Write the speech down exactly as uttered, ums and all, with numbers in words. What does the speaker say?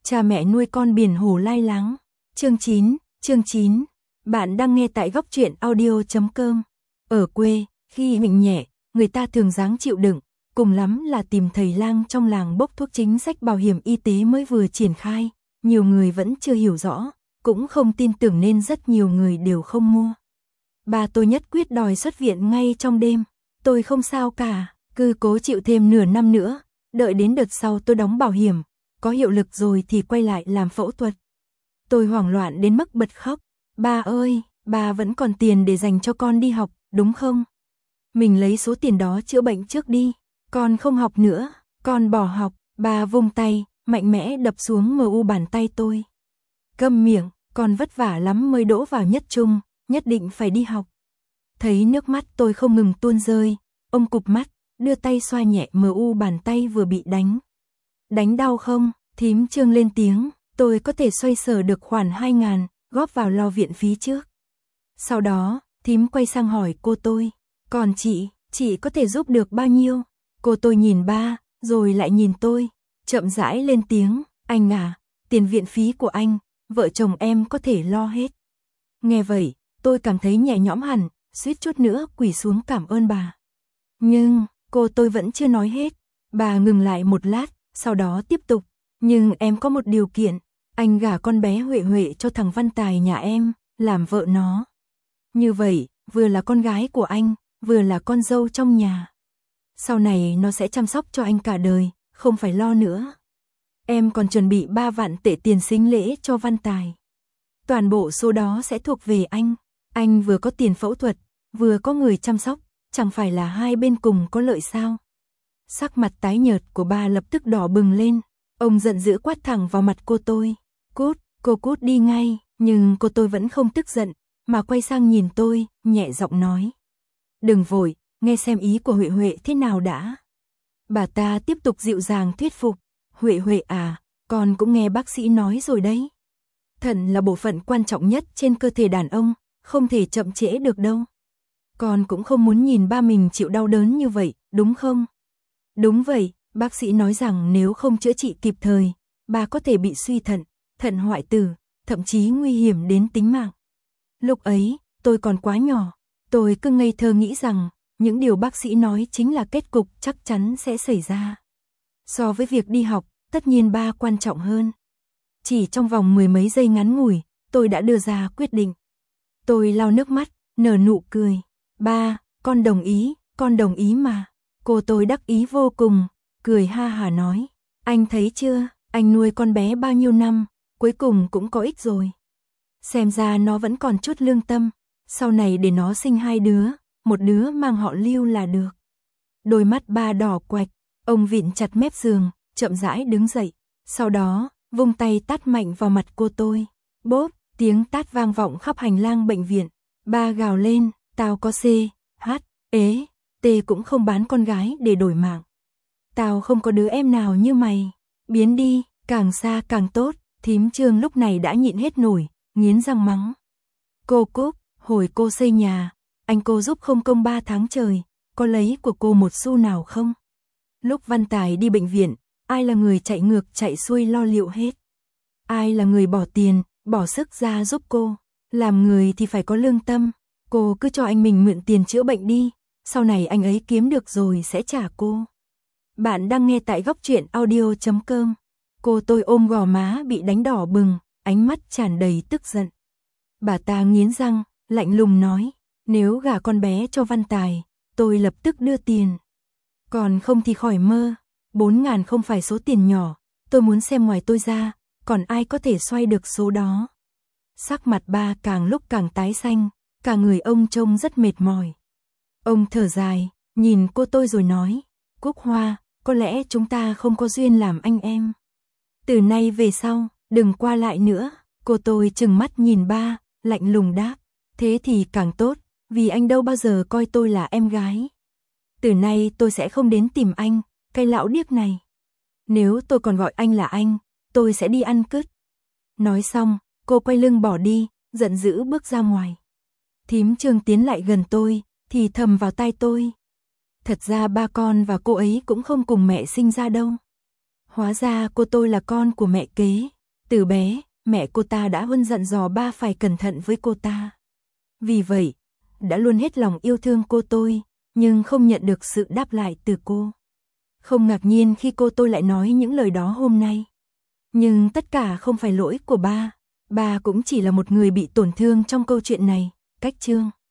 Cha mẹ nuôi con biển hồ lai láng. Chương chín, chương chín. Bạn đang nghe tại góc truyện audio chấm com. Ở quê, khi bệnh nhẹ, người ta thường ráng chịu đựng, cùng lắm là tìm thầy lang trong làng bốc thuốc. Chính sách bảo hiểm y tế mới vừa triển khai, nhiều người vẫn chưa hiểu rõ, cũng không tin tưởng nên rất nhiều người đều không mua. Ba tôi nhất quyết đòi xuất viện ngay trong đêm. Tôi không sao cả, cứ cố chịu thêm nửa năm nữa, đợi đến đợt sau tôi đóng bảo hiểm, có hiệu lực rồi thì quay lại làm phẫu thuật. Tôi hoảng loạn đến mức bật khóc. Ba ơi, ba vẫn còn tiền để dành cho con đi học, đúng không? Mình lấy số tiền đó chữa bệnh trước đi, con không học nữa, con bỏ học. Ba vung tay, mạnh mẽ đập xuống mờ u bàn tay tôi. Câm miệng, con vất vả lắm mới đỗ vào nhất trung, nhất định phải đi học. Thấy nước mắt tôi không ngừng tuôn rơi, ông cụp mắt, đưa tay xoa nhẹ mờ u bàn tay vừa bị đánh. Đánh đau không? Thím Trương lên tiếng, tôi có thể xoay sở được khoản hai ngàn, góp vào lo viện phí trước. Sau đó, thím quay sang hỏi cô tôi, còn chị, chị có thể giúp được bao nhiêu? Cô tôi nhìn ba, rồi lại nhìn tôi, chậm rãi lên tiếng, anh à, tiền viện phí của anh, vợ chồng em có thể lo hết. Nghe vậy, tôi cảm thấy nhẹ nhõm hẳn, suýt chút nữa quỳ xuống cảm ơn bà. Nhưng, cô tôi vẫn chưa nói hết, bà ngừng lại một lát, sau đó tiếp tục, nhưng em có một điều kiện, anh gả con bé Huệ Huệ cho thằng Văn Tài nhà em, làm vợ nó. Như vậy, vừa là con gái của anh, vừa là con dâu trong nhà. Sau này nó sẽ chăm sóc cho anh cả đời, không phải lo nữa. Em còn chuẩn bị ba vạn tệ tiền sính lễ cho Văn Tài. Toàn bộ số đó sẽ thuộc về anh. Anh vừa có tiền phẫu thuật, vừa có người chăm sóc, chẳng phải là hai bên cùng có lợi sao? Sắc mặt tái nhợt của ba lập tức đỏ bừng lên. Ông giận dữ quát thẳng vào mặt cô tôi. Cút, cô cút đi ngay. Nhưng cô tôi vẫn không tức giận, mà quay sang nhìn tôi, nhẹ giọng nói. Đừng vội, nghe xem ý của Huệ Huệ thế nào đã. Bà ta tiếp tục dịu dàng thuyết phục. Huệ Huệ à, con cũng nghe bác sĩ nói rồi đấy. Thận là bộ phận quan trọng nhất trên cơ thể đàn ông, không thể chậm trễ được đâu. Con cũng không muốn nhìn ba mình chịu đau đớn như vậy, đúng không? Đúng vậy, bác sĩ nói rằng nếu không chữa trị kịp thời, bà có thể bị suy thận, thận hoại tử, thậm chí nguy hiểm đến tính mạng. Lúc ấy, tôi còn quá nhỏ, tôi cứ ngây thơ nghĩ rằng, những điều bác sĩ nói chính là kết cục chắc chắn sẽ xảy ra. So với việc đi học, tất nhiên ba quan trọng hơn. Chỉ trong vòng mười mấy giây ngắn ngủi, tôi đã đưa ra quyết định. Tôi lau nước mắt, nở nụ cười. Ba, con đồng ý, con đồng ý mà. Cô tôi đắc ý vô cùng, cười ha hả nói. Anh thấy chưa, anh nuôi con bé bao nhiêu năm, cuối cùng cũng có ích rồi. Xem ra nó vẫn còn chút lương tâm, sau này để nó sinh hai đứa, một đứa mang họ Lưu là được. Đôi mắt ba đỏ quạch, ông vịn chặt mép giường, chậm rãi đứng dậy. Sau đó, vung tay tát mạnh vào mặt cô tôi. Bốp, tiếng tát vang vọng khắp hành lang bệnh viện. Ba gào lên, tao có C, H, ế, T cũng không bán con gái để đổi mạng. Tao không có đứa em nào như mày. Biến đi, càng xa càng tốt. Thím Trương lúc này đã nhịn hết nổi, nghiến răng mắng. Cô Cúc, hồi cô xây nhà, anh cô giúp không công ba tháng trời, có lấy của cô một xu nào không? Lúc Văn Tài đi bệnh viện, ai là người chạy ngược chạy xuôi lo liệu hết? Ai là người bỏ tiền, bỏ sức ra giúp cô? Làm người thì phải có lương tâm, cô cứ cho anh mình mượn tiền chữa bệnh đi, sau này anh ấy kiếm được rồi sẽ trả cô. Bạn đang nghe tại góc truyện audio chấm com. Cô tôi ôm gò má bị đánh đỏ bừng, ánh mắt tràn đầy tức giận. Bà ta nghiến răng, lạnh lùng nói, nếu gả con bé cho Văn Tài, tôi lập tức đưa tiền. Còn không thì khỏi mơ, bốn ngàn không phải số tiền nhỏ, tôi muốn xem ngoài tôi ra, còn ai có thể xoay được số đó. Sắc mặt ba càng lúc càng tái xanh, cả người ông trông rất mệt mỏi. Ông thở dài, nhìn cô tôi rồi nói, Cúc Hoa, có lẽ chúng ta không có duyên làm anh em. Từ nay về sau, đừng qua lại nữa. Cô tôi trừng mắt nhìn ba, lạnh lùng đáp, thế thì càng tốt, vì anh đâu bao giờ coi tôi là em gái. Từ nay tôi sẽ không đến tìm anh, cái lão điếc này. Nếu tôi còn gọi anh là anh, tôi sẽ đi ăn cứt. Nói xong, cô quay lưng bỏ đi, giận dữ bước ra ngoài. Thím Trương tiến lại gần tôi, thì thầm vào tai tôi. Thật ra ba con và cô ấy cũng không cùng mẹ sinh ra đâu. Hóa ra cô tôi là con của mẹ kế. Từ bé, mẹ cô ta đã luôn dặn dò ba phải cẩn thận với cô ta. Vì vậy, đã luôn hết lòng yêu thương cô tôi, nhưng không nhận được sự đáp lại từ cô. Không ngạc nhiên khi cô tôi lại nói những lời đó hôm nay. Nhưng tất cả không phải lỗi của ba. Ba cũng chỉ là một người bị tổn thương trong câu chuyện này. Cách chương